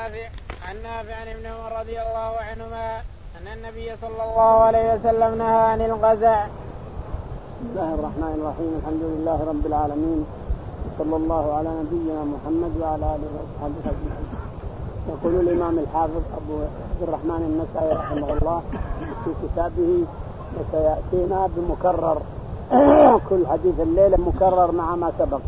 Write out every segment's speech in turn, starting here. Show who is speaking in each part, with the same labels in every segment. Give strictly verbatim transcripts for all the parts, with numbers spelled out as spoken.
Speaker 1: نافع عن نافع عن ابن عمر رضي الله عنهما أن النبي صلى الله عليه وسلم نهى عن القزع.
Speaker 2: بسم الله الرحمن الرحيم. الحمد لله رب العالمين، صلى الله على نبينا محمد وعلى آله وصحبه أجمعين. يقول الإمام الحافظ أبو عبد الرحمن النسائي رحمه الله في كتابه: وسيأتينا بمكرر كل حديث الليلة مكرر مع ما سبق،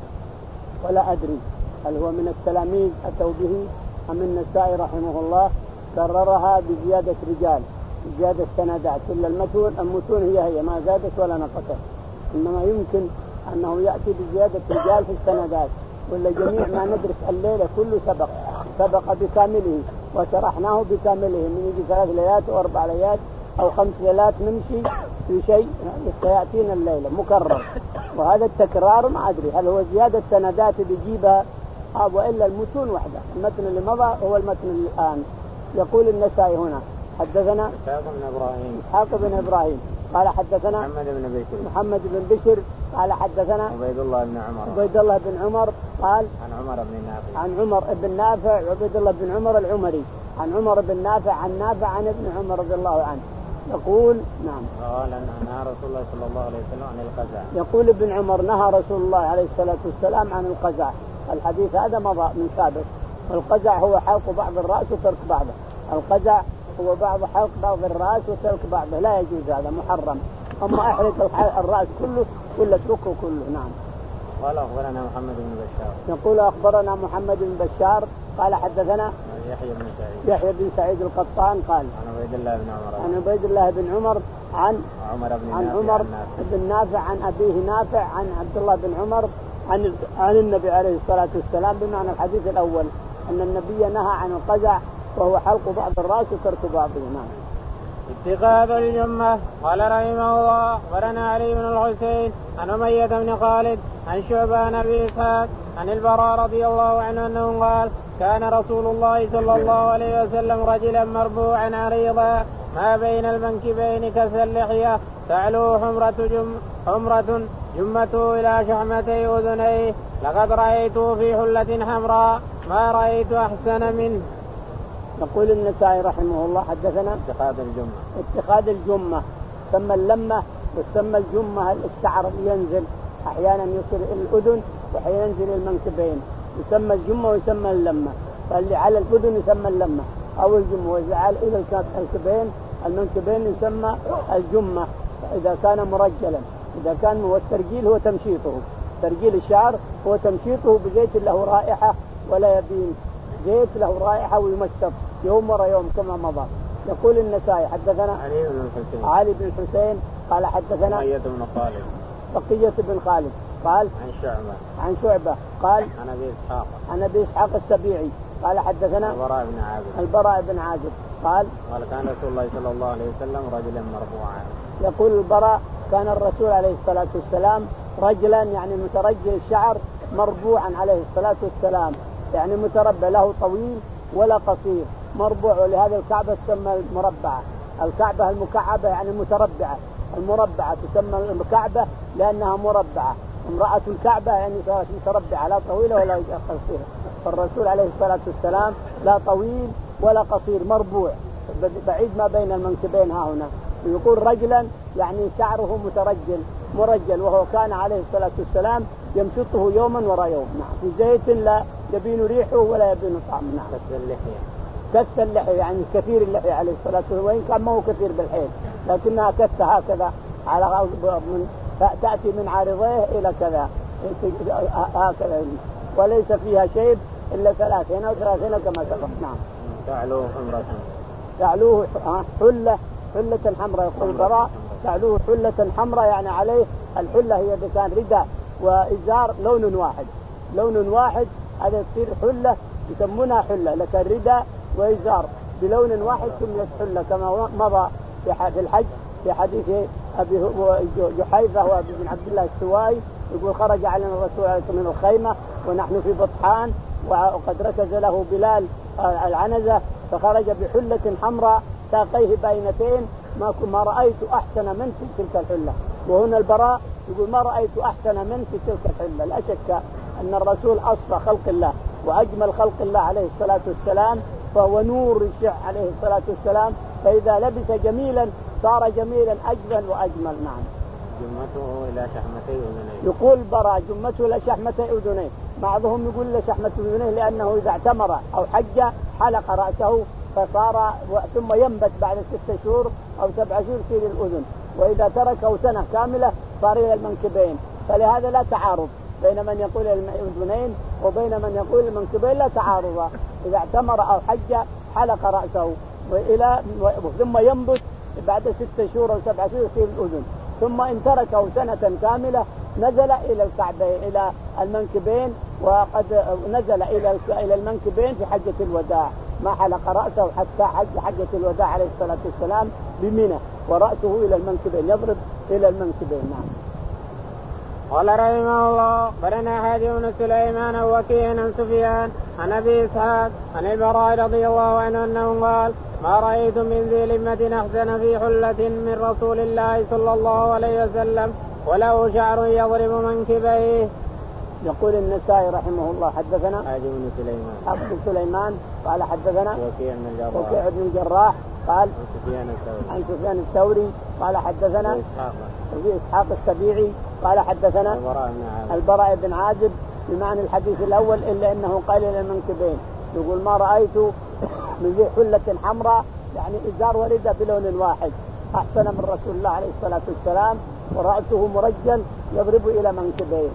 Speaker 2: ولا أدري هل هو من التلاميذ أتوا به أم النسائي رحمه الله كررها بزيادة رجال، بزيادة سندات، إلا المتون المتون هي هي ما زادت ولا نقصت، إنما يمكن أنه يأتي بزيادة رجال في السندات. ولا جميع ما ندرس الليلة كله سبق سبق بكامله وشرحناه بكامله، من يجي ثلاث ليالات أو أربع ليالات أو خمس ليالات نمشي في شيء سيأتينا الليلة مكرر. وهذا التكرار ما أدري هل هو زيادة سندات بيجيبها أو إلا المتون وحده. المتن اللي مضى هو المتن الآن. يقول النسائي هنا: حدثنا
Speaker 1: إسحاق بن إبراهيم
Speaker 2: إسحاق بن إبراهيم قال حدثنا
Speaker 1: محمد بن بشر
Speaker 2: محمد بن بشر قال حدثنا
Speaker 1: عبيد الله بن عمر
Speaker 2: عبيد الله بن عمر قال
Speaker 1: عن عمر بن نافع
Speaker 2: عن عمر بن نافع عبيد الله بن عمر العمري عن عمر بن نافع عن نافع عن ابن عمر رضي الله عنه يقول: نعم
Speaker 1: قال نهى رسول الله صلى الله عليه وسلم عن القزع.
Speaker 2: يقول ابن عمر: نهى رسول الله عليه الصلاة والسلام عن القزع. الحديث هذا مضى من سابق. القزع هو حلق بعض الرأس وترك بعضه. القزع هو بعض حلق بعض الرأس وترك بعضه، لا يجوز، هذا محرم. أما أحرق الرأس كله ولا اتركه كله. نعم.
Speaker 1: قال أخبرنا محمد بن بشار.
Speaker 2: يقول: أخبرنا محمد بن بشار قال حدثنا
Speaker 1: يحيى بن سعيد
Speaker 2: يحيى بن سعيد القطان قال
Speaker 1: عن عبيد الله بن عمر
Speaker 2: عن عبيد الله بن عمر عن
Speaker 1: عمر بن
Speaker 2: عن
Speaker 1: نافع
Speaker 2: عمر
Speaker 1: عن نافع.
Speaker 2: بن نافع عن أبيه نافع عن عبد الله بن عمر عن عن النبي عليه الصلاة والسلام، بمعنى الحديث الأول أن النبي نهى عن القزع وهو حلق بعض الرأس وترك بعضه. نعم.
Speaker 1: اتخاذ الجمة. قال رحمه الله: أخبرنا علي بن الحسين عن أمية بن خالد عن شعبة عن أبي إسحاق عن البراء رضي الله عنه أنه قال: كان رسول الله صلى الله عليه وسلم رجلا مربوعا عريضا ما بين المنكبين كث اللحية تعلو حمرة جم حمرة جمته إلى شحمتي أذنيه، لقد رأيته في حلة حمراء ما رأيت أحسن منه.
Speaker 2: يقول النسائي رحمه الله: حدثنا
Speaker 1: اتخاذ الجمة.
Speaker 2: اتخاذ الجمة سمى اللمة وسمى الجمة الشعر اللي ينزل أحيانا يصل الأذن وأحيانا ينزل المنكبين، يسمى الجمة ويسمى اللمة. فاللي على الأذن يسمى اللمة أو الجمة، وإذا على إلى الكبين المنكبين يسمى الجمة إذا كان مرجلا. إذا كان والترجيل هو تمشيطه، ترجيل الشعر هو تمشيطه بزيت له رائحة ولا يبين، زيت له رائحة ويمشط يوم ورا يوم كما مضى. يقول النسائي: حدثنا
Speaker 1: علي بن الحسين
Speaker 2: علي بن الحسين قال حدثنا
Speaker 1: بقية بن خالد
Speaker 2: بقية بن خالد قال
Speaker 1: عن شعبة
Speaker 2: عن شعبة قال
Speaker 1: عن أبي إسحاق
Speaker 2: عن أبي إسحاق السبيعي قال حدثنا
Speaker 1: البراء بن عازب
Speaker 2: البراء بن عازب قال:
Speaker 1: قال كان رسول الله صلى الله عليه وسلم رجلا مرفوعا.
Speaker 2: يقول البراء: كان الرسول عليه الصلاة والسلام رجلا يعني مترجل الشعر مربوعا عليه الصلاة والسلام، يعني متربع له طويل ولا قصير، مربوع. ولهذا الكعبة تسمى المربعة. الكعبة المكعبة يعني متربعة، المربعة تسمى الكعبة لأنها مربعة. امرأة الكعبة يعني صارت متربعة، لا طويلة ولا قصيرة. فالرسول عليه الصلاة والسلام لا طويل ولا قصير، مربوع بعيد ما بين المنكبين ها هنا. ويقول رجلا يعني شعره مترجل مرجل، وهو كان عليه الصلاة والسلام يمشطه يوما وراء يوم. نعم. في زيت لا يبين ريحه ولا يبين طعمه. نعم.
Speaker 1: كث اللحية
Speaker 2: كث اللحية يعني كثير اللحية عليه الصلاة والسلام، وإن كان ما هو كثير بالحيل لكنها كث هكذا على من تأتي من عارضيه إلى كذا هكذا، وليس فيها شيء إلا ثلاثين أو ثلاثين كما سبق. نعم.
Speaker 1: تعلوه حمرة
Speaker 2: تعلوه حلة حلة حمراء. يقول البراء: تعلوه حلة حمراء يعني عليه الحلة هي إذا كان رداء وإزار لون واحد، لون واحد هذا يصير حلة يسمونها حلة، لكن رداء وإزار بلون واحد سميت حلة، كما مضى في الحج في حديث أبي جحيفة وأبي بن عبد الله السوائي يقول: خرج علينا الرسول عليه الصلاة والسلام من الخيمة ونحن في بطحان وقد ركز له بلال العنزة، فخرج بحلة حمراء ساقيه باينتين ما ما رأيت أحسن من في تلك الحلة. وهنا البراء يقول: ما رأيت أحسن من في تلك الحلة. لا شك أن الرسول أصفى خلق الله وأجمل خلق الله عليه الصلاة والسلام، فهو نور الشيخ عليه الصلاة والسلام، فإذا لبس جميلا صار جميلا أجمل وأجمل. نعم.
Speaker 1: جمته إلى شحمتي أذنيه.
Speaker 2: يقول برا جمته إلى شحمتي أذنيه، بعضهم يقول إلى شحمة أذنيه لأنه إذا اعتمر أو حج حلق رأسه فصار ثم ينبت بعد ستة شهور أو سبعة شهور في الأذن، وإذا تركه سنة كاملة صار إلى المنكبين، فلهذا لا تعارض بين من يقول الأذنين وبين من يقول المنكبين، لا تعارض. إذا اعتمر أو حج حلق رأسه وإلى ثم ينبت بعد ستة شهور أو سبعة شهور في الأذن، ثم إن تركه سنة كاملة نزل إلى الكعبين إلى المنكبين، وقد نزل إلى إلى المنكبين في حجة الوداع، ما حلق رأسه حتى حج حجة الوداع عليه الصلاة والسلام بمنى، ورأسه إلى المنكبين يضرب إلى المنكبين. نعم.
Speaker 1: قال رحمه الله برنا حاجب بن سليمان وكيع عن سفيان عن أبي إسحاق عن البراء رضي الله عنه أنه قال ما رأيت من ذي لمة أحسن في حلة من رسول الله صلى الله عليه وسلم وله شعر يضرب منكبيه.
Speaker 2: يقول النسائي رحمه الله حدثنا
Speaker 1: حاجب بن سليمان
Speaker 2: أبو سليمان قال حدثنا
Speaker 1: وكيع بن الجراح
Speaker 2: وكيع بن الجراح قال
Speaker 1: عن سفيان الثوري
Speaker 2: عن سفيان الثوري قال حدثنا أبي إسحاق السبيعي قال حدثنا
Speaker 1: البراء بن
Speaker 2: البراء بن عازب بمعنى الحديث الأول إلا أنه قال إلى المنكبين. يقول ما رأيت من ذي حلة حمراء يعني إزار وردة بلون واحد أحسن من رسول الله عليه الصلاة والسلام، ورأسه مرجل يضرب إلى منكبيه.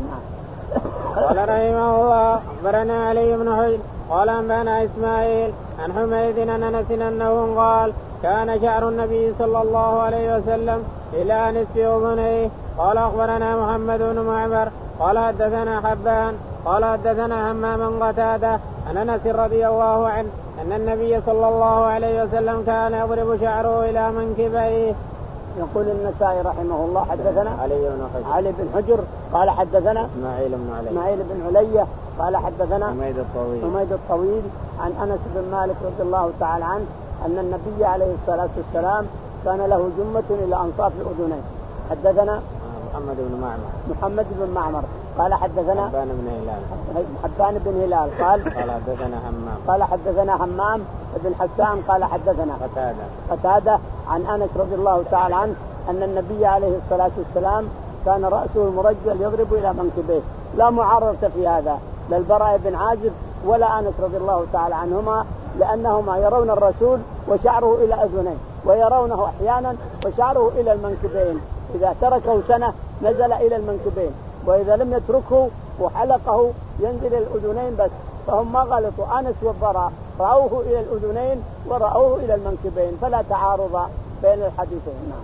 Speaker 1: قال رحمه الله أخبرنا علي بن حجر قال أنبأنا إسماعيل عن حميد عن أنس أنه قال كان شعر النبي صلى الله عليه وسلم إلى نصف أذنيه. قال أخبرنا محمد بن معمر قال حدثنا حبان قال حدثنا همام قتادة عن أنس رضي الله عنه أن النبي صلى الله عليه وسلم كان يضرب شعره إلى منكبيه.
Speaker 2: يقول النسائي رحمه الله حدثنا
Speaker 1: علي بن حجر
Speaker 2: علي بن حجر قال حدثنا
Speaker 1: إسماعيل بن علي
Speaker 2: إسماعيل بن علي قال حدثنا
Speaker 1: حميد الطويل
Speaker 2: حميد الطويل عن أنس بن مالك رضي الله تعالى عنه أن النبي عليه الصلاة والسلام كان له جمة إلى أنصاف الأذنين. حدثنا
Speaker 1: محمد بن معمر
Speaker 2: محمد بن معمر قال حدثنا
Speaker 1: حبان بن هلال
Speaker 2: حبان بن هلال قال
Speaker 1: قال حدثنا همام
Speaker 2: قال حدثنا همام بن حسان قال حدثنا
Speaker 1: قتادة
Speaker 2: قتادة عن أنس رضي الله تعالى عنه أن النبي عليه الصلاة والسلام كان رأسه المرجل يضرب إلى منكبيه. لا معارضة في هذا للبراء بن عازب ولا أنس رضي الله تعالى عنهما، لأنهما يرون الرسول وشعره إلى أذنيه، ويرونه أحيانا وشعره إلى المنكبين، إذا تركه سنة نزل إلى المنكبين، وإذا لم يتركه وحلقه ينزل الأذنين بس. فهم ما غلطوا، أنس والبراء رأوه إلى الأذنين ورأوه إلى المنكبين، فلا تعارض بين الحديثين. نعم.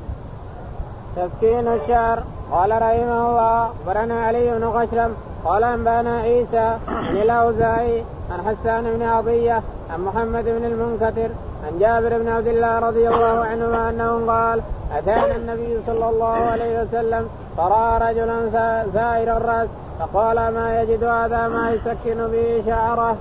Speaker 1: تسكين الشعر. قال رحمه الله برنا علي بن غشرم قال أنبأنا عيسى عن الأوزاعي عن حسان بن عطية عن محمد بن المنكدر عن جابر بن عبد الله رضي الله عنهما أنه قال أتانا النبي صلى الله عليه وسلم فرأى رجلا زائر الرأس فقال ما يجد هذا ما يسكن به شعره.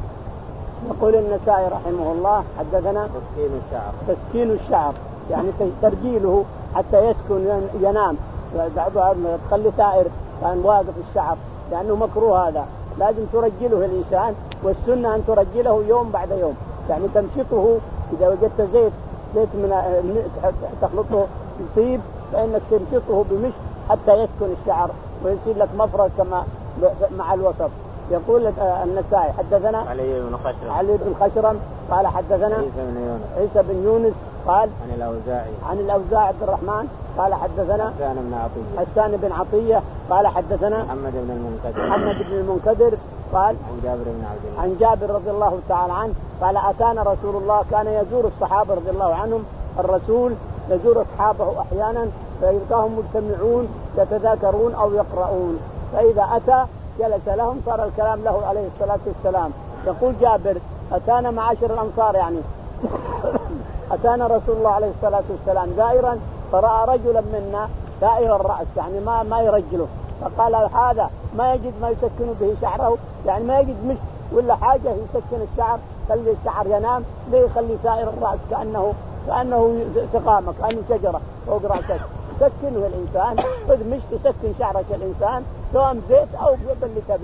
Speaker 2: يقول النسائي رحمه الله حدثنا
Speaker 1: تسكين الشعر
Speaker 2: تسكين الشعر يعني ترجيله حتى يسكن ينام، بعضها تخلي ثائر كان واقف الشعر لأنه مكروه، هذا لازم ترجله الإنسان، والسنة أن ترجله يوم بعد يوم، يعني تمشطه إذا وجدت زيت زيت من تخلطه طيب فإنك تمشطه بمشط حتى يسكن الشعر ويصير لك مفرد كما مع الوسط. يقول النسائي حدثنا
Speaker 1: علي بن خشرم
Speaker 2: علي بن خشرم قال حدثنا
Speaker 1: عيسى بن يونس
Speaker 2: عيسى بن يونس قال
Speaker 1: عن الأوزاعي
Speaker 2: عن الأوزاعي عبد الرحمن قال حدثنا
Speaker 1: حسان بن عطية
Speaker 2: حسان بن عطية قال حدثنا
Speaker 1: محمد بن المنكدر
Speaker 2: محمد بن المنكدر قال
Speaker 1: عن جابر بن عبد الله
Speaker 2: عن جابر رضي الله تعالى عنه قال أتانا رسول الله، كان يزور الصحابة رضي الله عنهم، الرسول يزور أصحابه أحيانا فيلقاهم مجتمعون يتذاكرون أو يقرؤون، فإذا أتى جلس لهم صار الكلام له عليه الصلاة والسلام. يقول جابر أتانا معاشر الأنصار يعني أتانا رسول الله عليه الصلاة والسلام زائرا فرأى رجلا منا دائر الرأس يعني ما ما يرجله، فقال هذا ما يجد ما يسكن به شعره، يعني ما يجد مش ولا حاجة يسكن الشعر، خلي الشعر ينام ليه يخلي سائر الرأس كأنه كأنه سقامة كأنه شجرة فوق رأسك، سكنه الإنسان خذ مش تسكن شعرك الإنسان سواء زيت أو باللي تبي،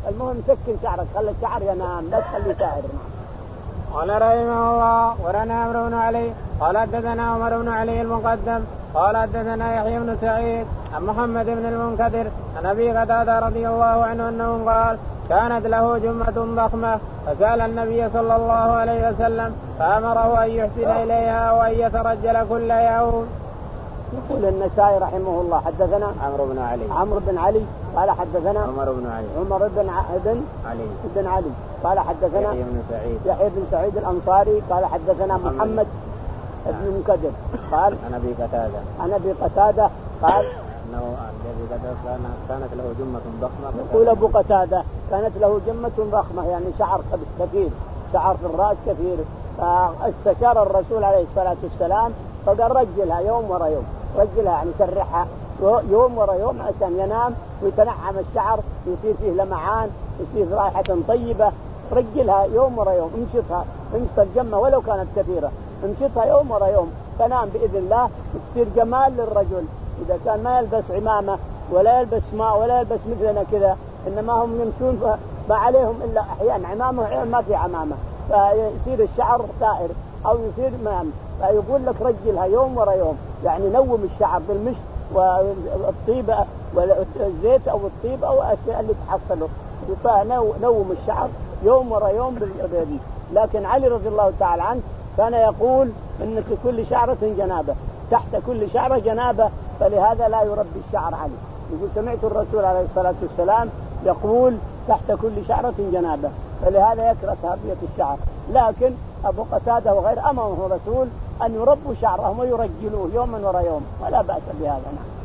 Speaker 2: المهم سكن شعرك، خلي الشعر ينام لا تخليه سائر.
Speaker 1: قال رحمه الله ورنا عمرو بن علي قال حدثنا عمر بن علي المقدم قال حدثنا يحيى بن سعيد عن محمد بن المنكدر عن ابي قتادة رضي الله عنه انه قال كانت له جمة ضخمة فسأل النبي صلى الله عليه وسلم فأمره أن يحسن إليها وأن يترجل كل يوم.
Speaker 2: يقول النسائي رحمه الله حدثنا
Speaker 1: عمرو بن علي
Speaker 2: عمرو بن علي قال حدثنا
Speaker 1: عمر بن علي
Speaker 2: عمر بن بن
Speaker 1: علي
Speaker 2: بن علي قال حدثنا
Speaker 1: يحيى بن سعيد
Speaker 2: يحيى بن سعيد الأنصاري قال حدثنا محمد بن المنكدر قال
Speaker 1: عن أبي قتادة
Speaker 2: عن أبي قتادة قال
Speaker 1: أنه الذي قتادة كانت له جمة ضخمة.
Speaker 2: يقول أبو قتادة كانت له جمة ضخمة يعني شعر كثير، شعر في الرأس كثير، فاستشار الرسول عليه الصلاة والسلام فقال رجلها يوم ورا يوم، رجلها يعني سرحها يوم ورا يوم عشان ينام ويتنعم الشعر يصير فيه لمعان يصير رائحة طيبة. رجلها يوم ورا يوم، امشطها امشط الجمة ولو كانت كثيرة، امشطها يوم ورا يوم تنام بإذن الله، تصير جمال للرجل. إذا كان ما يلبس عمامة ولا يلبس ماء ولا يلبس مثلنا كذا، إنما هم يمشون ما عليهم إلا أحيانا عمامة وأحيانا ما في عمامة، فيصير الشعر سائر أو يصير مام. فيقول لك رجلها يوم ورا يوم، يعني نوم الشعر بالمشط والطيب والزيت أو الطيب أو الأشياء اللي تحصله، فنوم الشعر يوم ورا يوم بالأبد. لكن علي رضي الله تعالى عنه كان يقول إن في كل شعرة جنابة، تحت كل شعرة جنابة، فلهذا لا يربي الشعر عليه. يقول سمعت الرسول عليه الصلاة والسلام يقول تحت كل شعرة جنابة، فلهذا يكره تربية الشعر. لكن أبو قتادة وغير أمره الرسول أن يربوا شعرهم ويرجلوه يوما ورا يوم، ولا بأس بهذا.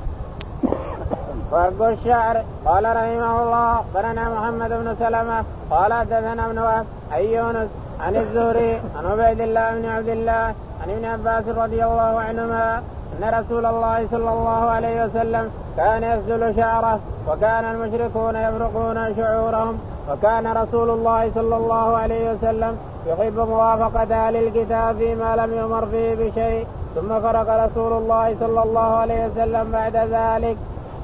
Speaker 1: فرق الشعر. قال رحمه الله قرنا محمد بن سلمة قال حدثنا ابن وهب عن يونس عن الزهري عن عبيد الله بن عبد الله عن ابن عباس رضي الله عنهما أن رسول الله صلى الله عليه وسلم كان يسدل شعره وكان المشركون يفرقون شعورهم، وكان رسول الله صلى الله عليه وسلم يحب موافقة أهل الكتاب فيما لم يمر فيه بشيء، ثم فرق رسول الله صلى الله عليه وسلم بعد ذلك.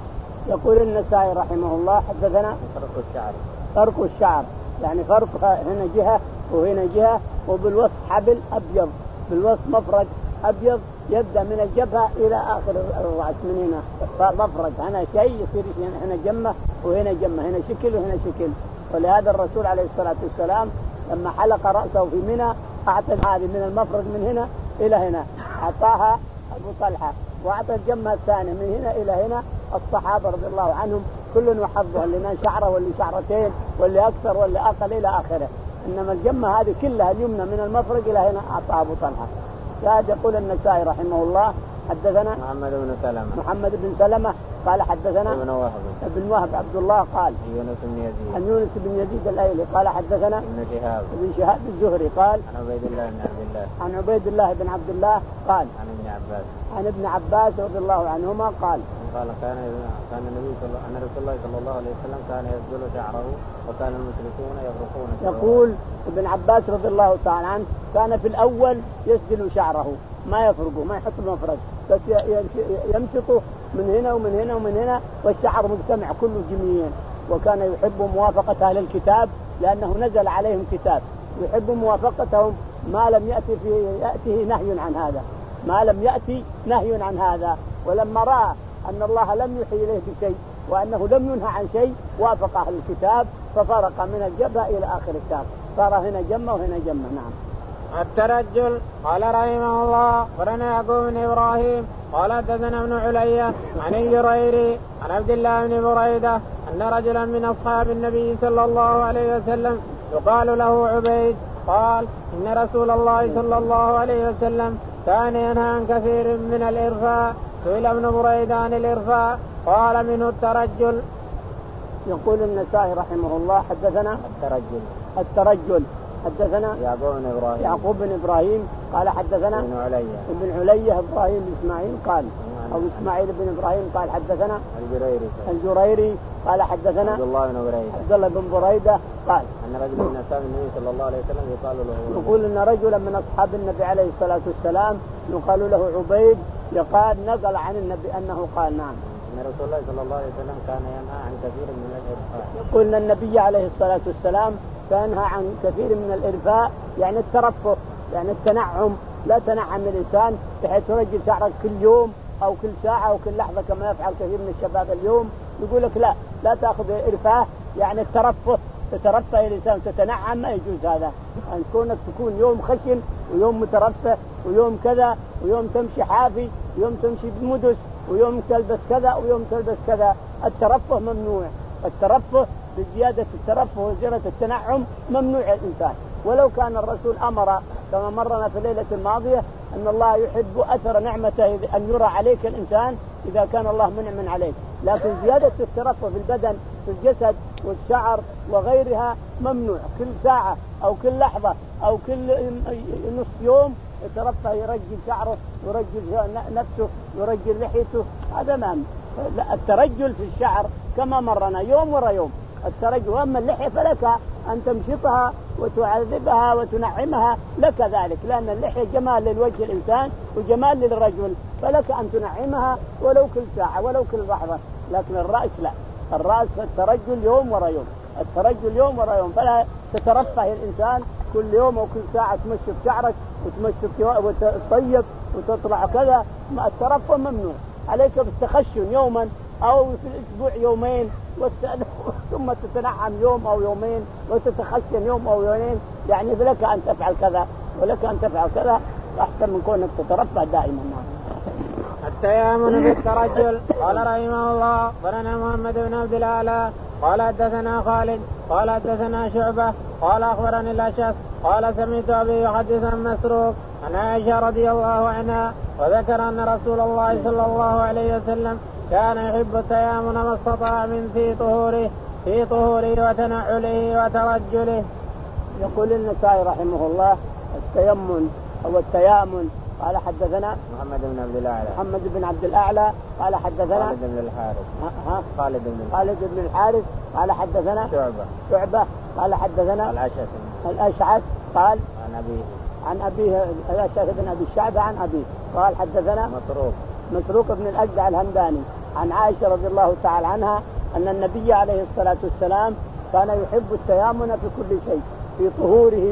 Speaker 2: يقول النسائي رحمه الله حدثنا
Speaker 1: فرق الشعر
Speaker 2: فرق الشعر يعني فرق هنا جهة وهنا جهة، وبالوسط حبل أبيض، بالوسط مفرق أبيض يبدأ من الجبهة إلى آخر الرأس، من هنا مفرق هنا شيء يصير هنا جمة وهنا جمة، هنا شكل وهنا شكل. ولهذا الرسول عليه الصلاة والسلام لما حلق رأسه في منى أعطى هذه من المفرق من هنا إلى هنا أعطاها أبو طلحة، وأعطى الجمة الثانية من هنا إلى هنا الصحابة رضي الله عنهم كل وحظه، اللي من شعره واللي شعرتين واللي أكثر واللي أقل إلى آخره. إنما الجمة هذه كلها اليمنى من المفرق إلى هنا أعطاها أبو طلحة. هذا يقول النسائي رحمه الله حدثنا
Speaker 1: محمد بن سلمة
Speaker 2: محمد بن سلمة قال حدثنا
Speaker 1: ابن وهب
Speaker 2: ابن وهب عبد الله قال
Speaker 1: يونس بن يزيد
Speaker 2: عن يونس بن يزيد الايلي قال حدثنا
Speaker 1: ابن شهاب
Speaker 2: ابن شهاب الزهري قال
Speaker 1: عن عبيد الله بن عبد الله
Speaker 2: عن عبيد الله بن عبد الله قال
Speaker 1: عن ابن عباس
Speaker 2: عن ابن عباس رضي الله عنهما قال
Speaker 1: قال كان كان النبي صلى الله عليه رسول الله صلى الله عليه وسلم كان يسدل شعره وكان المشركون يفرقون.
Speaker 2: يقول ابن عباس رضي الله تعالى عنه كان في الاول يسدل شعره ما يفرقه ما يحط المفرق، بس يمسكه من هنا ومن هنا ومن هنا والشعر مجتمع كله جميعا. وكان يحب موافقة أهل الكتاب لأنه نزل عليهم كتاب، يحب موافقتهم ما لم يأتي في يأتيه نهي عن هذا، ما لم يأتي نهي عن هذا. ولما رأى أن الله لم يحي إليه بشيء وأنه لم ينهى عن شيء وافق أهل الكتاب ففرق من الجبهة إلى آخر الشعر، صار هنا جمة وهنا جمة. نعم.
Speaker 1: الترجل. قال رحمه الله ورنا يعقوب بن إبراهيم قال حدثنا ابن علي عن الجريري عن عبد الله بن بريدة أن رجلا من أصحاب النبي صلى الله عليه وسلم يقال له عبيد قال إن رسول الله صلى الله عليه وسلم كان ينهى عن كثير من الإرفاء. سئل ابن بريدة عن الإرفاء قال منه الترجل.
Speaker 2: يقول النسائي رحمه الله حدثنا
Speaker 1: الترجل
Speaker 2: الترجل حدثنا
Speaker 1: يعقوب بن إبراهيم
Speaker 2: يعقوب بن إبراهيم قال حدثنا
Speaker 1: ابن علي
Speaker 2: ابن علي إبراهيم بن إسماعيل قال أو إسماعيل بن إبراهيم قال حدثنا
Speaker 1: الجريري
Speaker 2: الجريري قال حدثنا
Speaker 1: عبد الله بن بريدة
Speaker 2: عبد الله بن بريدة قال
Speaker 1: أن رجلا من أصحاب النبي صلى الله عليه وسلم يقال له
Speaker 2: يقول إن رجلا من أصحاب النبي عليه الصلاة والسلام يقال له عبيد يقال نقل عن النبي أنه قال. نعم.
Speaker 1: ان رسول الله صلى الله عليه وسلم كان ينهى عن كثير من الارفاء.
Speaker 2: قلنا النبي عليه الصلاة والسلام كان عن كثير من الارفاء يعني الترفه يعني التنعم. لا تنعم الانسان بحيث يرجل شعرك كل يوم او كل ساعة او كل لحظة كما يفعل كثير من الشباب اليوم. يقول لك لا لا تأخذ ارفاه يعني الترفه تترفه الانسان تتنعم ما يجوز هذا. أن كونك تكون يوم خشن ويوم مترفه ويوم كذا ويوم تمشي حافي ويوم تمشي بمدس ويوم تلبس كذا ويوم تلبس كذا. الترفه ممنوع. الترفه بزيادة الترفه وزيادة التنعم ممنوع الإنسان. ولو كان الرسول أمر كما مرنا في الليلة الماضية أن الله يحب أثر نعمته أن يرى عليك الإنسان إذا كان الله منعم عليك. لكن زيادة الترفه في البدن في الجسد والشعر وغيرها ممنوع. كل ساعة أو كل لحظة أو كل نصف يوم يترفه يرجل شعره يرجل نفسه يرجل لحيته هذا مهم. الترجل في الشعر كما مرنا يوم ورا يوم الترجل. وأما اللحية فلك أن تمشطها وتعذبها وتنعمها لك ذلك لأن اللحية جمال للوجه الإنسان وجمال للرجل فلك أن تنعمها ولو كل ساعة ولو كل لحظة. لكن الرأس لا. الرأس الترجل يوم ورا يوم الترجل يوم ورا يوم. فلا تترفه الإنسان كل يوم أو كل ساعة تمشط شعرك وتمشط وتطيب وتطلع كذا. الترفه ممنوع. عليك بالتخشن يوما أو في الأسبوع يومين ثم تتنعم يوم أو يومين وتتخشن يوم أو يومين. يعني لك أن تفعل كذا ولك أن تفعل كذا أحسن من كونك تترفه دائما.
Speaker 1: التيامن بالترجل. قال رحمه الله قرنا محمد بن عبد الأعلى قال حدثنا خالد قال حدثنا شعبة قال أخبرني الأشعث قال سمعت أبي يحدث عن مسروق عن عائشة رضي الله عنها وذكر أن رسول الله صلى الله عليه وسلم كان يحب التيامن ما استطاع من في طهوره في طهوره وتنعله وترجله.
Speaker 2: يقول النسائي رحمه الله التيمن أو التيامن. قال حدثنا
Speaker 1: محمد بن عبد الأعلى
Speaker 2: محمد بن عبد الأعلى قال حدثنا
Speaker 1: خالد بن الحارث
Speaker 2: ها
Speaker 1: خالد بن
Speaker 2: خالد بن الحارث قال حدثنا
Speaker 1: شعبة
Speaker 2: شعبة قال حدثنا
Speaker 1: الأشعث
Speaker 2: الأشعث قال
Speaker 1: عن أبيه
Speaker 2: عن أبيه الأشعث بن أبي الشعبة عن أبيه قال حدثنا
Speaker 1: مسروق
Speaker 2: مسروق بن الأجدع الهمداني عن عائشة رضي الله تعالى عنها أن النبي عليه الصلاة والسلام كان يحب التيامن في كل شيء. في طهوره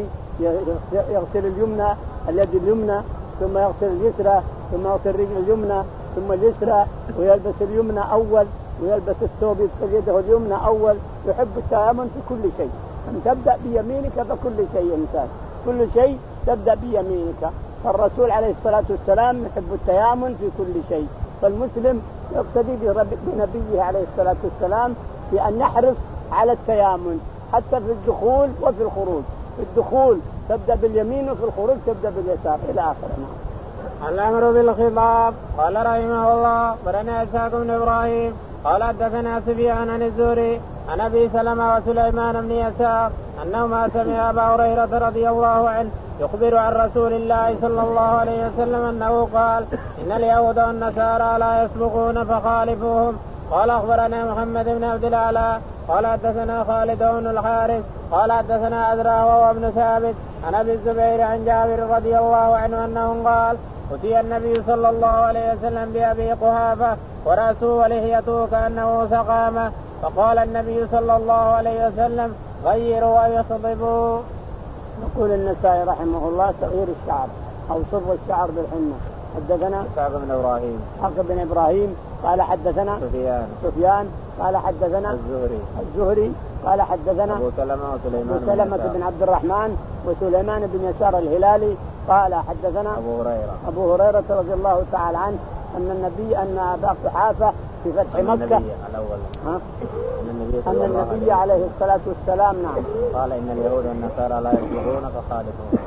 Speaker 2: يغسل اليمنى اليد اليمنى ثم يغسل اليسرى ثم يغسل الرجل اليمنى ثم اليسرى ويلبس اليمنى أول ويلبس الثوب يغسل يده اليمنى أول. يحب التيامن في كل شيء. أن تبدأ بيمينك فكل شيء إنسان كل شيء تبدأ بيمينك. فالرسول عليه الصلاة والسلام يحب التيامن في كل شيء. فالمسلم يقتدي بنبيه عليه الصلاة والسلام في أن يحرص على التيامن حتى في الدخول وفي الخروج. في الدخول تبدأ باليمين وفي الخروج تبدأ باليسار إلى آخره.
Speaker 1: الأمر بالخطاب. قال رحمه الله برنا إسحاق بن إبراهيم قال حدثنا سفيان عن الزهري عن أبي سلمة وسليمان بن يسار أنهما سمع أبا هريرة رضي الله عنه يخبر عن رسول الله صلى الله عليه وسلم أنه قال إن اليهود والنصارى لا يسبقون فخالفوهم. قال أخبرنا محمد بن عبد الأعلى قال حدثنا خالد بن الحارث قال حدثنا أزرع وهو ابن ثابت عن أبي الزبير عن جابر رضي الله عنه أنه قال أتي النبي صلى الله عليه وسلم بأبي قحافة ورأسه ولحيته كأنه سقامة فقال النبي صلى الله عليه وسلم غيروا ويخضبوا.
Speaker 2: يقول النسائي رحمه الله تغيير الشعر أو صبغ الشعر بالحنة. حدثنا
Speaker 1: إسحاق بن إبراهيم
Speaker 2: إسحاق بن إبراهيم قال حدثنا
Speaker 1: سفيان
Speaker 2: سفيان قال حدثنا
Speaker 1: الزهري
Speaker 2: الزهري قال حدثنا
Speaker 1: أبو سلمة وسليمان
Speaker 2: أبو سلمة بن عبد الرحمن وسليمان بن يسار الهلالي قال حدثنا
Speaker 1: أبو هريرة
Speaker 2: أبو هريرة رضي الله تعالى عنه أن النبي أن أبا قحافة في فتح
Speaker 1: أن
Speaker 2: مكة
Speaker 1: النبي الأول
Speaker 2: ها؟
Speaker 1: أن النبي,
Speaker 2: أن النبي عليه, عليه الصلاة والسلام نعم
Speaker 1: قال إن اليهود والنصارى لا يسبقون فخالفون.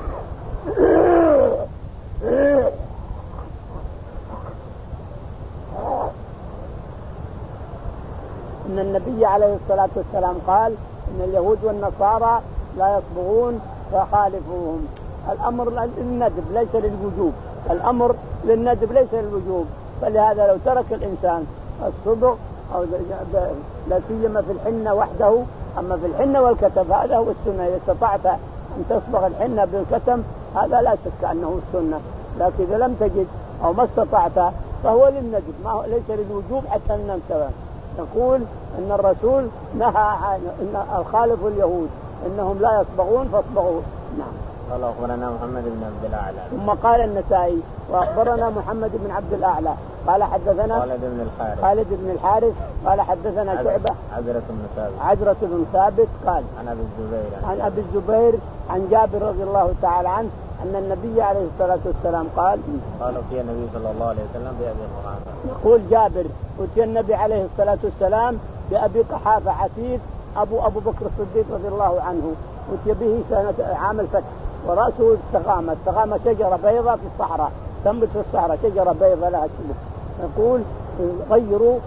Speaker 2: أن النبي عليه الصلاة والسلام قال إن اليهود والنصارى لا يصبغون فخالفوهم. الأمر للندب ليس للوجوب. الأمر للندب ليس للوجوب. فلهذا لو ترك الإنسان الصبغ أو لا سيما في الحنة وحده. أما في الحنة والكتم هذا هو السنة. إذا استطعت أن تصبغ الحنة بالكتم هذا لا شك أنه السنة. لكن إذا لم تجد أو ما استطعت فهو للندب ما هو ليس للوجوب حتى ننتبه. نقول ان الرسول نهى عن ان الخالف اليهود انهم لا يصبغون فاصبغوا. نعم.
Speaker 1: قال أخبرنا محمد بن عبد الأعلى.
Speaker 2: ثم قال النسائي واخبرنا محمد بن عبد الأعلى قال حدثنا
Speaker 1: خالد بن الحارث
Speaker 2: خالد بن الحارث قال حدثنا شعبة
Speaker 1: عذرة بن ثابت
Speaker 2: عذرة بن ثابت قال
Speaker 1: عن أبي الزبير
Speaker 2: عن أبي الزبير عن جابر رضي الله تعالى عنه أن النبي عليه الصلاة والسلام قال
Speaker 1: قال أتي النبي صلى الله عليه وسلم بأبي قحافة.
Speaker 2: يقول جابر أتي النبي عليه الصلاة والسلام بأبي قحافة عتيق أبو أبو بكر الصديق رضي الله عنه أتي به سنة عام الفتح ورأسه السقامة السقامة شجرة بيضاء في الصحراء تنبت في الصحراء شجرة بيضاء لها شمس. يقول غيروا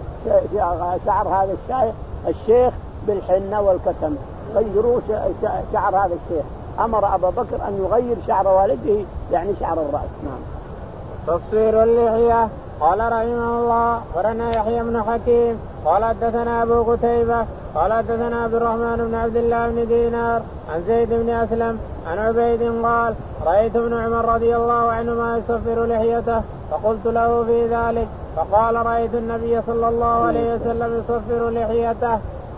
Speaker 2: شعر هذا الشيخ بالحنة والكتم غيروا شعر هذا الشيخ. أمر أبا بكر أن يغير شعر والده يعني شعر الرأس. نعم.
Speaker 1: تصوير اللحية. قال رحمه الله ورنا يحيى بن حكيم قال حدثنا أبو قتيبة قال حدثنا عبد الرحمن بن عبد الله بن دينار عن زيد بن أسلم عن عبيد قال رأيت ابن عمر رضي الله عنهما يصفر لحيته فقلت له في ذلك فقال رأيت النبي صلى الله عليه وسلم يصفر لحيته.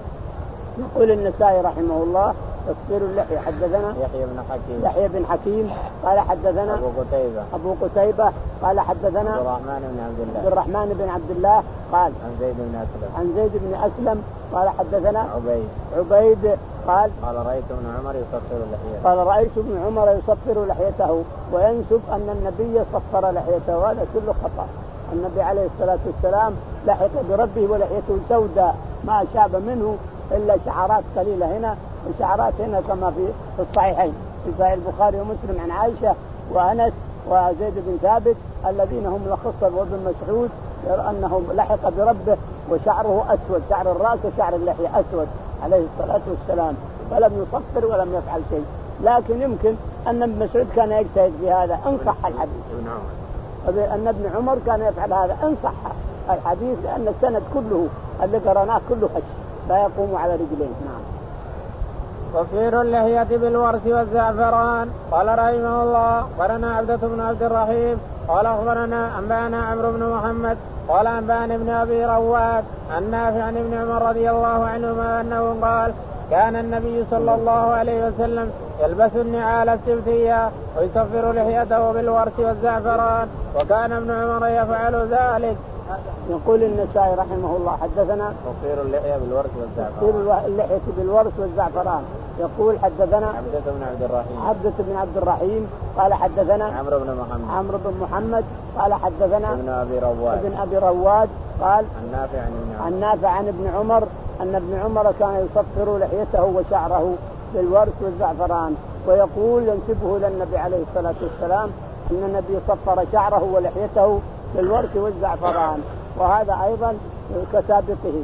Speaker 2: يقول النسائي رحمه الله تصفير اللحية. حدثنا
Speaker 1: يحيى بن حكيم
Speaker 2: يحيى بن حكيم قال حدثنا
Speaker 1: أبو قتيبة
Speaker 2: أبو قتيبة قال حدثنا
Speaker 1: عبد الرحمن بن عبد الله
Speaker 2: عبد الرحمن بن عبد الله قال
Speaker 1: عن زيد بن أسلم
Speaker 2: عن زيد بن أسلم قال حدثنا
Speaker 1: عبيد
Speaker 2: عبيد قال
Speaker 1: قال رأيت ابن عمر يصفر لحيته
Speaker 2: قال رأيت ابن عمر يصفر لحيته وينسب أن النبي صفر لحيته وهذا كله خطأ. النبي عليه الصلاة والسلام لحق بربه ولحيته سوداء ما شاب منه إلا شعرات قليلة هنا وشعرات هنا كما في الصحيحين في صحيح البخاري ومسلم عن عائشة وأنس وزيد بن ثابت الذين هم لخص وابن مسعود يرى أنه لحق بربه وشعره أسود شعر الرأس وشعر اللحية أسود عليه الصلاة والسلام فلم يصفر ولم يفعل شيء. لكن يمكن أن ابن مسعود كان يجتهد في هذا إن صح الحديث أن ابن عمر كان يفعل هذا إن صح الحديث لأن السند كله اللي قرأناه كله هش لا يقوم على رجلين. نعم.
Speaker 1: تصوير اللحية بالورس والزعفران. قال رحمه الله قرنا عبدة بن عبد الرحيم قال أخبرنا أنبانا عمرو بن محمد قال أنبانا ابن أبي رواد عن نافع عن ابن عمر رضي الله عنهما أنه قال كان النبي صلى الله عليه وسلم يلبس النعال السبتية ويصفر لحيته بالورس والزعفران وكان ابن عمر يفعل ذلك.
Speaker 2: يقول النسائي رحمه الله حدثنا
Speaker 1: تصفير اللحية بالورس والزعفران
Speaker 2: تصفير اللحية بالورس والزعفران. يقول حدثنا
Speaker 1: عبدة بن عبد الرحيم
Speaker 2: عبدة بن عبد الرحيم قال حدثنا
Speaker 1: عمرو بن محمد
Speaker 2: عمرو بن محمد قال حدثنا
Speaker 1: ابن أبي رواد
Speaker 2: ابن أبي رواد قال
Speaker 1: عن نافع عن ابن عمر
Speaker 2: عن نافع عن ابن عمر أن ابن عمر كان يصفر لحيته وشعره بالورس والزعفران ويقول ينسبه للنبي عليه الصلاة والسلام أن النبي صفر شعره ولحيته بالورس والزعفران وهذا أيضا كسابقه.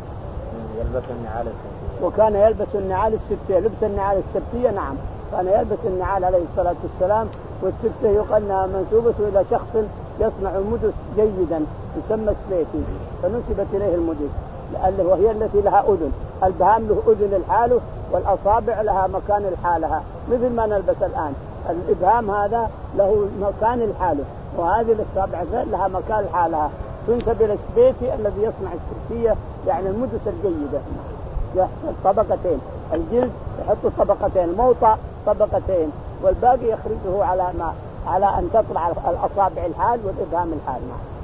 Speaker 1: يلبس النعال السبتية
Speaker 2: وكان يلبس النعال السبتية لبس النعال السبتية. نعم كان يلبس النعال عليه الصلاة والسلام والسبتية يقال أنها منسوبة إلى شخص يصنع المدس جيدا يسمى السبيتي فنسبت إليه المدس وهي التي لها أذن البهام له أذن لحاله والأصابع لها مكان لحالها مثل ما نلبس الآن الإبهام هذا له مكان لحاله وهذه الأصابع لها مكان لحالها تنسب إلى السبيتي الذي يصنع السبتية يعني المدس الجيدة يحط طبقتين الجلد يحط طبقتين الموطأ طبقتين والباقي يخرجه على ما على أن تطلع الأصابع الحال والإبهام الحال.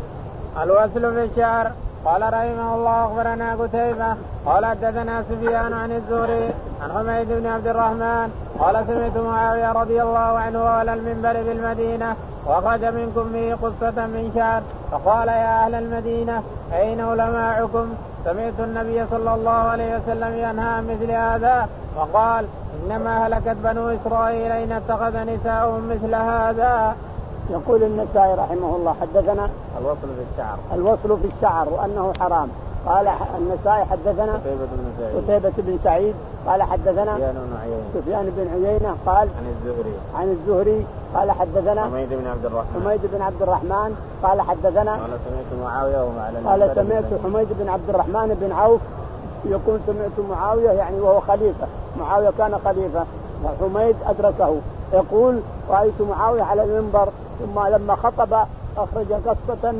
Speaker 1: الوصل في الشعر. قال رحمه الله أخبرنا قتيبة قال حدثنا سفيان عن الزهري عن حميد بن عبد الرحمن قال سمعت معاوية رضي الله عنه على المنبر بالمدينة وأخرج من كمه قصة من شعر فقال يا أهل المدينة أين علماؤكم؟ سمعت النبي صلى الله عليه وسلم ينهى عن مثل هذا وقال إنما هلكت بنو إسرائيل إن اتخذ نساؤهم مثل هذا.
Speaker 2: يقول النسائي رحمه الله حدثنا
Speaker 1: الوصل في الشعر
Speaker 2: الوصل في الشعر وأنه حرام. قال النسائي حدثنا
Speaker 1: قتيبة بن سعيد
Speaker 2: قتيبة بن سعيد قال حدثنا سفيان بن عيينة قال
Speaker 1: عن الزهري
Speaker 2: عن الزهري قال حدثنا
Speaker 1: حميد بن عبد الرحمن
Speaker 2: حميد بن عبد الرحمن قال حدثنا
Speaker 1: قال سمعت معاوية وعلى
Speaker 2: قال سمعت حميد بن عبد الرحمن بن عوف يقول سمعت معاوية يعني وهو خليفة معاوية كان خليفة وحميد أدركه يقول رأيت معاوية على المنبر ثم لما خطب أخرج قصة من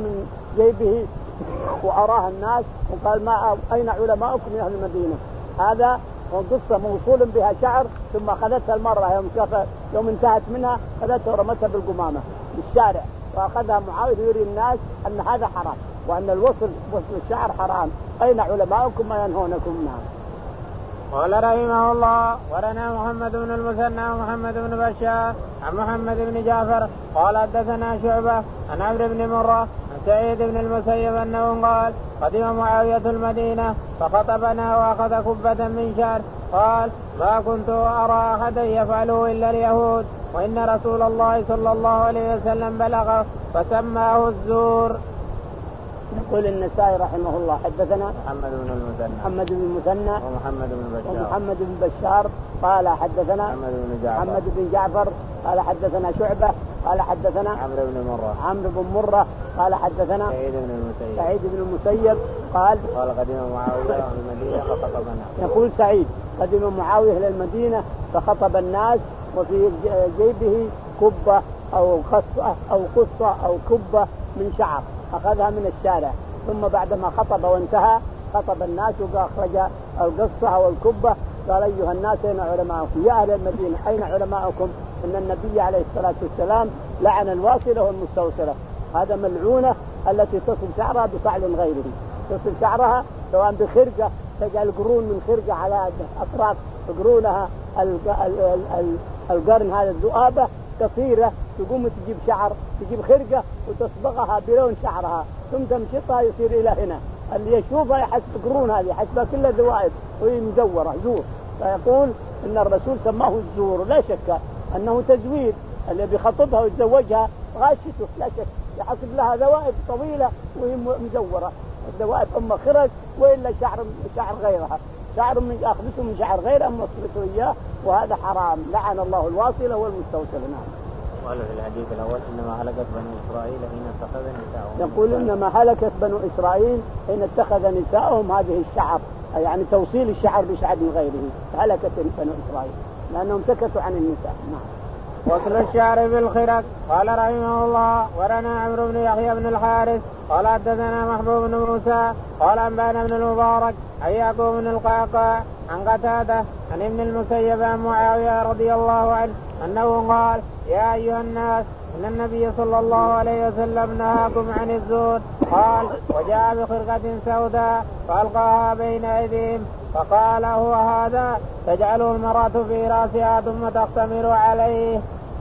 Speaker 2: جيبه وأراه الناس وقال ما أين علماؤكم يا أهل المدينة. هذا قصة موصول بها شعر. ثم أخذتها المرة يوم شاف يوم انتهت منها أخذتها ورمتها بالقمامة بالشارع، وأخذها معاوية يري الناس أن هذا حرام وأن الوصل وصل الشعر حرام. أين علماؤكم ما ينهونكم؟ نعم.
Speaker 1: قال رحمه الله ورنا محمد بن المثنى ومحمد بن بشار عن محمد بن جعفر قال حدثنا شعبة عن عمرو بن مرة عن سعيد بن المسيب أنه قال قدم معاوية المدينة فخطبنا وأخذ كبة من شعر قال ما كنت أرى أحدا يفعله إلا اليهود وإن رسول الله صلى الله عليه وسلم بلغه فسماه الزور.
Speaker 2: يقول النسائي رحمه الله حدثنا
Speaker 1: محمد بن المثنى
Speaker 2: محمد بن المثنى
Speaker 1: ومحمد بن بشار
Speaker 2: ومحمد بن بشار قال حدثنا
Speaker 1: محمد بن جعفر
Speaker 2: محمد بن جعفر قال حدثنا شعبة قال حدثنا
Speaker 1: عمرو بن مرة
Speaker 2: عمرو بن مرة قال حدثنا
Speaker 1: سعيد بن المسيب
Speaker 2: سعيد بن المسيب قال
Speaker 1: قال قدم معاوية المدينة فخطبنا.
Speaker 2: يقول سعيد قدم معاوية إلى المدينة فخطب الناس وفي جيبه كبة أو قصة أو قصة أو كبة من شعر أخذها من الشارع. ثم بعدما خطب وانتهى خطب الناس وأخرج القصة أو الكبة قال أيها الناس أين علماؤكم يا أهل المدينة أين علماؤكم إن النبي عليه الصلاة والسلام لعن الواصلة والمستوصلة. هذا ملعونة التي تصل شعرها بفعل غيره، تصل شعرها سواء بخرقة تجعل قرون من خرقة على أطراف قرونها القرن هذا الذؤابة قصيرة تقوم تجيب شعر تجيب خرقة وتصبغها بلون شعرها ثم تمشطها يصير إلى هنا. اللي يشوفها يحسب قرون هذه يحسبها كلها ذوائب وهي مزورة زور. فيقول إن الرسول سماه الزور لا شك أنه تزوير. اللي بيخطبها ويتزوجها غاشته لا شك يحسب لها ذوائب طويلة وهي مزورة. الذوائب أما خرج وإلا شعر شعر غيرها شعر من أخذته من شعر غيره أما أصبته إياه وهذا حرام. لعن الله الواصلة والمستوصلة. نعم.
Speaker 1: قال في الحديث الأول إنما هلكت بنو إسرائيل حين اتخذ نساءهم.
Speaker 2: يقول إنما هلكت بنو إسرائيل حين اتخذ نساءهم هذه الشعر يعني توصيل الشعر بشعر من غيره. هلكت بنو إسرائيل لأنهم سكتوا عن النساء. نعم.
Speaker 1: وصل الشعر بالخرق. قال رحمه الله ورنا عمرو بن يحيى بن الحارث قال حدثنا محبوب بن موسى قال أنبانا بن المبارك عن يعقوب بن القعقاع عن قتادة عن ابن المسيب عن معاوية رضي الله عنه أنه قال يا أيها الناس إن النبي صلى الله عليه وسلم نهاكم عن الزور. قال وجاء بخرقة سوداء فألقاها بين أيديهم فقال هو هذا تجعله المرأة في رأسها ثم تختمر عليه.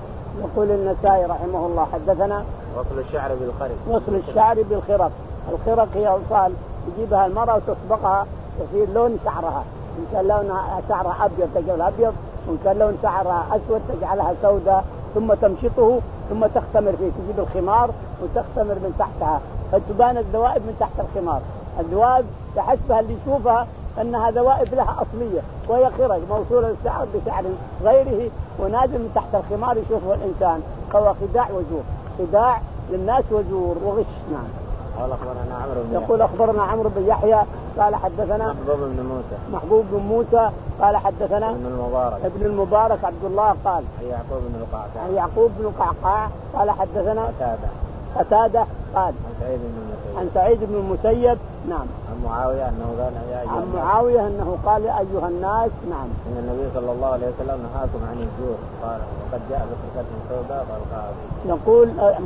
Speaker 2: يقول النسائي رحمه الله حدثنا
Speaker 1: وصل الشعر بالخرق.
Speaker 2: وصل الشعر بالخرق. الخرق هي أوصال تجيبها المرأة وتصبغها تصير لون شعرها. إن كان لونها شعرها أبيض تجعلها أبيض وإن كان لون شعرها أسود تجعلها سوداء ثم تمشطه ثم تختمر فيه. تجيب الخمار وتختمر من تحتها فتبان الذوائب من تحت الخمار. الذوائب تحسبها اللي يشوفها أنها ذوائب لها أصلية وهي خرق موصولة الشعر بشعر غيره ونازل من تحت الخمار يشوفه الإنسان. فهو خداع وزور خداع للناس وزور وغش. نعم.
Speaker 1: قال أخبرنا عمرو بن
Speaker 2: يقول أخبرنا عمرو بن يحيى قال حدثنا
Speaker 1: محبوب بن موسى
Speaker 2: محبوب بن موسى قال حدثنا
Speaker 1: ابن المبارك
Speaker 2: ابن المبارك عبد الله قال
Speaker 1: عن يعقوب بن القعقاع
Speaker 2: عن يعقوب بن القعقاع قال حدثنا
Speaker 1: قتادة
Speaker 2: قتادة قال
Speaker 1: عن سعيد بن المسيب
Speaker 2: عن سعيد بن المسيب. نعم.
Speaker 1: عن معاوية أنه قال يا أيها
Speaker 2: عن
Speaker 1: الناس
Speaker 2: معاوية أنه قال يا أيها الناس. نعم.
Speaker 1: إن النبي صلى الله عليه وسلم نهاكم عن الزور. قال وقد جاء بخرقة سوداء فألقاها به.
Speaker 2: يقول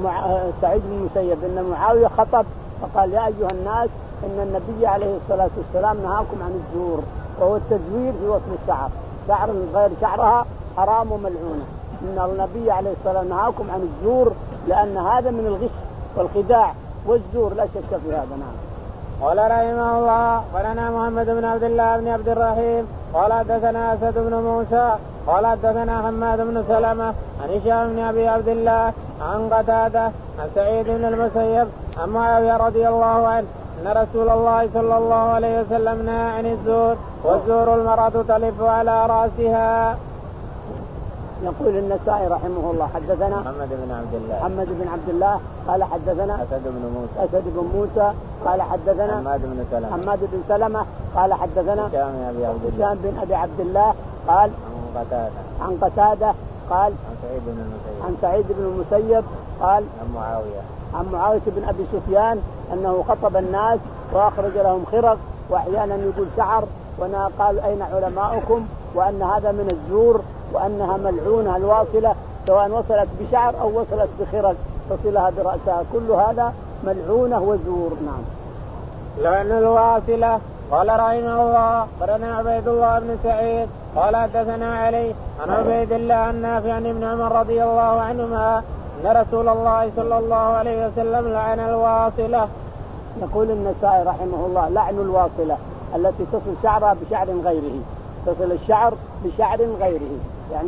Speaker 2: سعيد بن المسيب إن معاوية خطب فقال يا أيها الناس إن النبي عليه الصلاة والسلام نهاكم عن الزور وهو التزوير في وصل الشعر. شعر غير شعرها حرام وملعونة. إن النبي عليه الصلاة والسلام نهاكم عن الزور لأن هذا من الغش والخداع والزور لا شك في هذا. نعم.
Speaker 1: قال رحمه الله ولنا محمد بن عبد الله بن عبد الرحيم قال حدثنا أسد بن موسى قال حدثنا حماد بن سلمة عن هشام بن أبي عبد الله عن قتادة عن سعيد بن المسيب عن معاوية رضي الله عنه أن رسول الله صلى الله عليه وسلم نهى عن الزور والزور المرأة تلف على رأسها.
Speaker 2: يقول النسائي رحمه الله حدثنا
Speaker 1: محمد بن عبد الله
Speaker 2: محمد بن عبد الله قال حدثنا
Speaker 1: أسد بن موسى
Speaker 2: أسد بن موسى قال حدثنا
Speaker 1: حماد بن سلمة
Speaker 2: حماد بن سلمة قال حدثنا
Speaker 1: هشام بن أبي عبد الله
Speaker 2: هشام بن أبي عبد الله قال
Speaker 1: عن قتادة
Speaker 2: عن قتادة قال
Speaker 1: عن سعيد بن المسيب
Speaker 2: عن سعيد بن المسيب قال
Speaker 1: عن معاوية
Speaker 2: عن معاوية بن أبي سفيان أنه خطب الناس وأخرج لهم خرق وأحيانا يقول شعر، وقال أين علماؤكم، وأن هذا من الزور، وأنها ملعونة الواصلة سواء وصلت بشعر أو وصلت بخرق تصلها برأسها، كل هذا ملعونة وزور. نعم.
Speaker 1: لعن الواصلة. قال رحمه الله قرنا عبيد الله بن سعيد قال حدثنا علي عن عبيد الله عن نافع عن ابن عمر رضي الله عنهما أن رسول الله صلى الله عليه وسلم لعن الواصلة.
Speaker 2: يقول النسائي رحمه الله لعن الواصلة التي تصل شعرها بشعر غيره، تصل الشعر بشعر غيره، يعني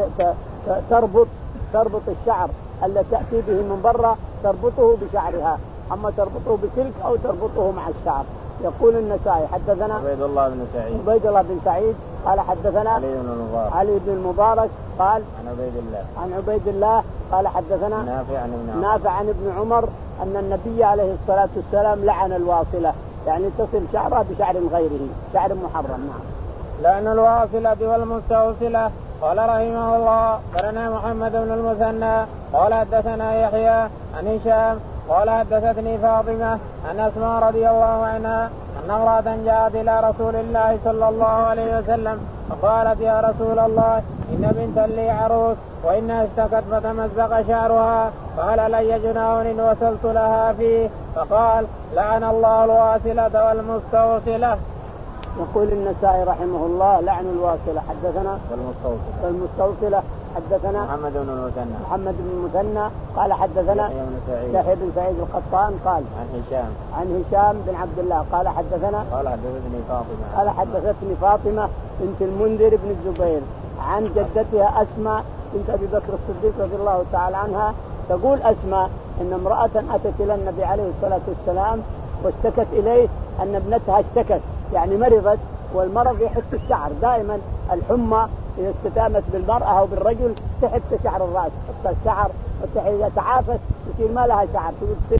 Speaker 2: تربط تربط الشعر الذي تأتي به من برا تربطه بشعرها، أما تربطه بسلك أو تربطه مع الشعر. يقول النسائي حدثنا
Speaker 1: عبيد الله بن سعيد
Speaker 2: عبيد الله بن سعيد قال حدثنا
Speaker 1: علي بن المبارك
Speaker 2: علي بن المبارك قال
Speaker 1: عن عبيد الله
Speaker 2: عن عبيد الله قال حدثنا
Speaker 1: نافع عن ابن عمر
Speaker 2: نافع عن ابن عمر أن النبي عليه الصلاة والسلام لعن الواصلة، يعني تصل شعرها بشعر غيره، شعر محرم. نعم.
Speaker 1: لعن الواصلة والمستوصلة. قال رحمه الله قرنا محمد بن المثنى قال حدثنا يحيى عن هشام قال حدثتني فاطمة عن أسماء رضي الله عنها أن امرأة جاءت إلى رسول الله صلى الله عليه وسلم فقالت يا رسول الله إن بنتا لي عروس وإنها اشتكت فتمزق شعرها فهل لي جناح إن وصلت لها فيه؟ فقال لعن الله الواصلة والمستوصلة.
Speaker 2: يقول النسائي رحمه الله لعن الواصلة. حدثنا
Speaker 1: والمستوصلة
Speaker 2: والمستوصلة حدثنا
Speaker 1: محمد بن المثنى
Speaker 2: محمد بن المثنى قال حدثنا
Speaker 1: يحيى بن سعيد
Speaker 2: يحيى بن سعيد القطان قال
Speaker 1: عن هشام
Speaker 2: عن هشام بن عبد الله قال حدثنا
Speaker 1: قال حدثتني فاطمة
Speaker 2: قال حدثتني فاطمة بنت المنذر بن الزبير عن جدتها أسماء بنت أبي بكر الصديق رضي الله تعالى عنها تقول أسماء إن امرأة أتت إلى النبي عليه الصلاة والسلام واشتكت إليه أن ابنتها اشتكت، يعني مرضت، والمرض يحس الشعر دائما، الحمى إذا استتامت بالمرأة أو بالرجل تحس شعر الرأس، تحس الشعر، وإذا تعافت يصير ما لها شعر.